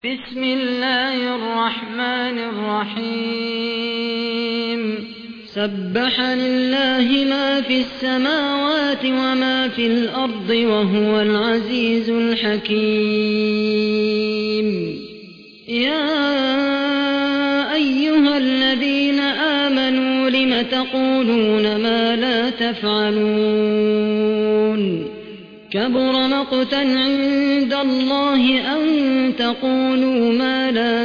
بسم الله الرحمن الرحيم سبح لله ما في السماوات وما في الأرض وهو العزيز الحكيم يا أيها الذين آمنوا لم تقولون ما لا تفعلون كبر مقتا عند الله أن تقولوا ما لا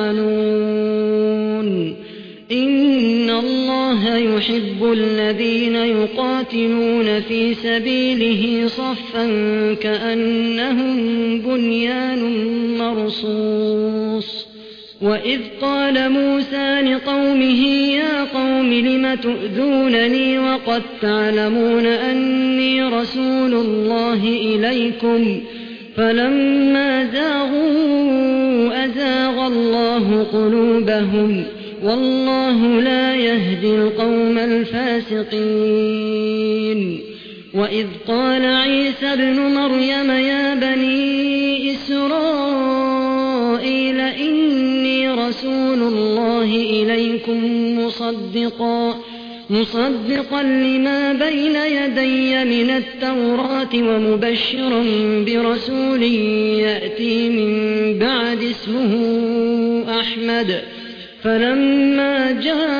تفعلون إن الله يحب الذين يقاتلون في سبيله صفا كأنهم بنيان مرصوص وإذ قال موسى لقومه يا قوم لم تؤذونني وقد تعلمون أني رسول الله إليكم فلما زاغوا أزاغ الله قلوبهم والله لا يهدي القوم الفاسقين وإذ قال عيسى ابن مريم يا بني إسرائيل إني رسول الله إليكم مصدقا لما بين يدي من التوراة ومبشرا برسول يأتي من بعد اسمه أحمد فلما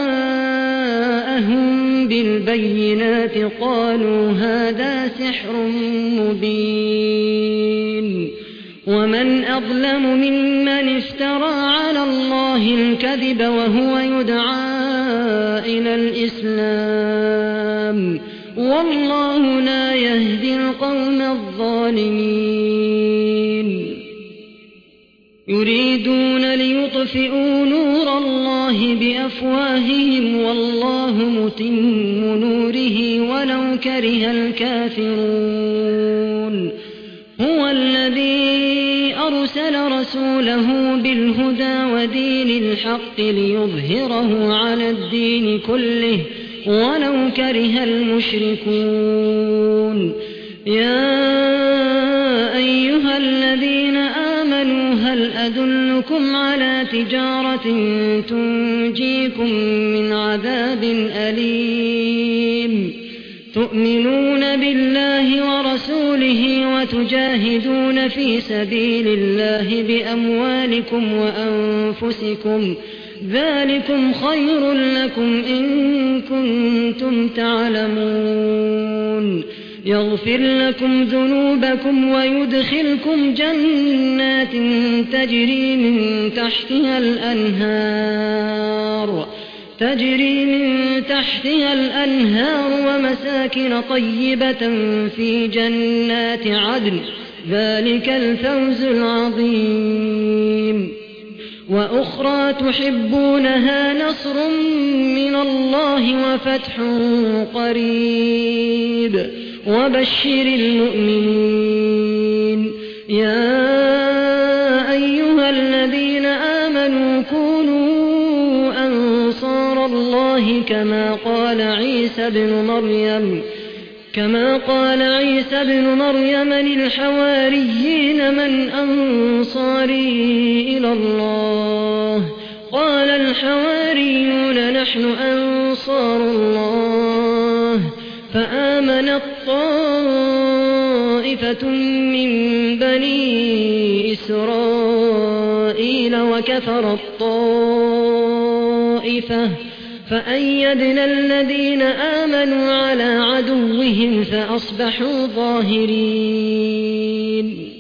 جاءهم بالبينات قالوا هذا سحر مبين ومن أظلم ممن افترى على الله الكذب وهو يدعى إلى الإسلام والله لا يهدي القوم الظالمين يريدون ليطفئوا نور الله بأفواههم والله متم نوره ولو كره الكافرون هو الذي أرسل رسوله بالهدى ودين الحق ليظهره على الدين كله ولو كره المشركون يا أيها الذين آمنوا هل أدلكم على تجارة تنجيكم من عذاب أليم تؤمنون بالله ورسوله وتجاهدون في سبيل الله بأموالكم وأنفسكم ذلكم خير لكم إن كنتم تعلمون يغفر لكم ذنوبكم ويدخلكم جنات تجري من تحتها الأنهار ومساكن طيبة في جنات عدن ذلك الفوز العظيم وأخرى تحبونها نصر من الله وفتح قريب وبشر المؤمنين يا أيها الذين آمنوا كونوا أنصار الله كما قال عيسى بن مريم للحواريين من أنصاري إلى الله قال الحواريون نحن أنصار الله فآمنت طائفة من بني إسرائيل وكفرت طائفة فأيدنا الذين آمنوا على عدوهم فأصبحوا ظاهرين